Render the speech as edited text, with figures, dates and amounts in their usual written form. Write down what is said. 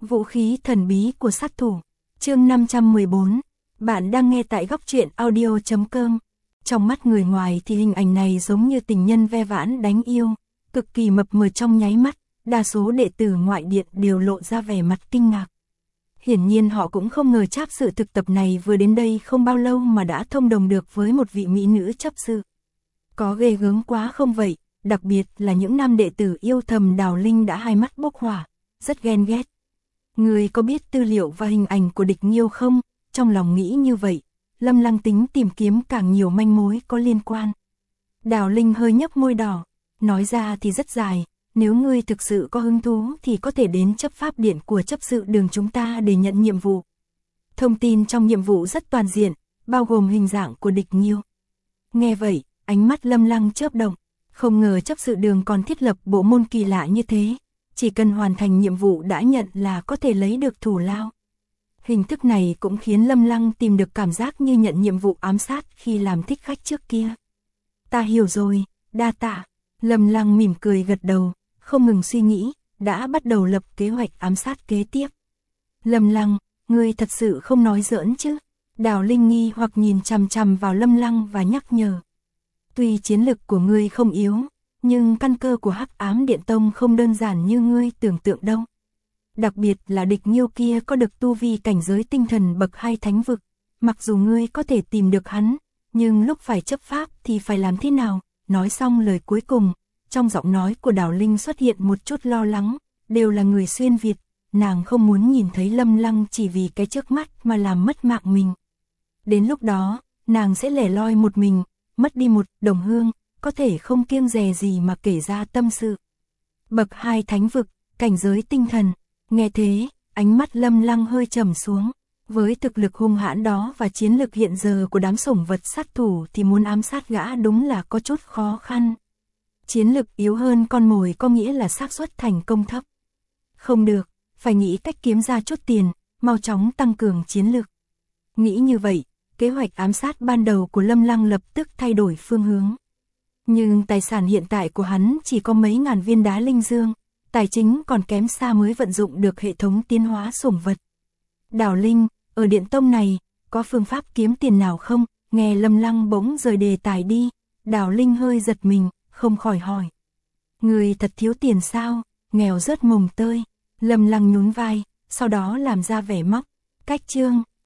Vũ khí thần bí của sát thủ. Chương 514. Bạn đang nghe tại góc truyện audio.com. Trong mắt người ngoài thì hình ảnh này giống như tình nhân ve vãn đánh yêu, cực kỳ mập mờ trong nháy mắt, đa số đệ tử ngoại điện đều lộ ra vẻ mặt kinh ngạc. Hiển nhiên họ cũng không ngờ Trác Sự thực tập này vừa đến đây không bao lâu mà đã thông đồng được với một vị mỹ nữ chấp sự. Có ghê gớm quá không vậy, đặc biệt là những nam đệ tử yêu thầm Đào Linh đã hai mắt bốc hỏa, rất ghen ghét. Người có biết tư liệu và hình ảnh của Địch Nghiêu không? Trong lòng nghĩ như vậy, Lâm Lăng tính tìm kiếm càng nhiều manh mối có liên quan. Đào Linh hơi nhấp môi đỏ, nói ra thì rất dài, nếu ngươi thực sự có hứng thú thì có thể đến chấp pháp điện của chấp sự đường chúng ta để nhận nhiệm vụ. Thông tin trong nhiệm vụ rất toàn diện, bao gồm hình dạng của Địch Nghiêu. Nghe vậy, ánh mắt Lâm Lăng chớp động, không ngờ chấp sự đường còn thiết lập bộ môn kỳ lạ như thế, chỉ cần hoàn thành nhiệm vụ đã nhận là có thể lấy được thù lao. Hình thức này cũng khiến Lâm Lăng tìm được cảm giác như nhận nhiệm vụ ám sát khi làm thích khách trước kia. Ta hiểu rồi, đa tạ. Lâm Lăng mỉm cười gật đầu, không ngừng suy nghĩ, đã bắt đầu lập kế hoạch ám sát kế tiếp. Lâm Lăng, ngươi thật sự không nói giỡn chứ? Đào Linh nghi hoặc nhìn chằm chằm vào Lâm Lăng và nhắc nhở. Tuy chiến lực của ngươi không yếu, nhưng căn cơ của Hắc Ám Điện Tông không đơn giản như ngươi tưởng tượng đâu. Đặc biệt là Địch Nghiêu kia có được tu vi cảnh giới tinh thần bậc 2 thánh vực, mặc dù ngươi có thể tìm được hắn, nhưng lúc phải chấp pháp thì phải làm thế nào? Nói xong lời cuối cùng, trong giọng nói của Đào Linh xuất hiện một chút lo lắng, đều là người xuyên Việt, nàng không muốn nhìn thấy Lâm Lăng chỉ vì cái trước mắt mà làm mất mạng mình. Đến lúc đó, nàng sẽ lẻ loi một mình, mất đi một đồng hương, có thể không kiêng dè gì mà kể ra tâm sự. Bậc 2 thánh vực, cảnh giới tinh thần. Nghe thế, ánh mắt Lâm Lăng hơi trầm xuống. Với thực lực hung hãn đó và chiến lực hiện giờ của đám sủng vật sát thủ thì muốn ám sát gã đúng là có chút khó khăn. Chiến lực yếu hơn con mồi có nghĩa là xác suất thành công thấp. Không được, phải nghĩ cách kiếm ra chút tiền, mau chóng tăng cường chiến lực. Nghĩ như vậy, kế hoạch ám sát ban đầu của Lâm Lăng lập tức thay đổi phương hướng. Nhưng tài sản hiện tại của hắn chỉ có mấy ngàn viên đá linh dương, tài chính còn kém xa mới vận dụng được hệ thống tiến hóa sủng vật. Đào Linh, ở Điện Tông này, có phương pháp kiếm tiền nào không? Nghe Lâm Lăng bỗng rời đề tài đi, Đào Linh hơi giật mình, không khỏi hỏi. Người thật thiếu tiền sao? Nghèo rớt mồng tơi. Lâm Lăng nhún vai, sau đó làm ra vẻ móc. Cách chương.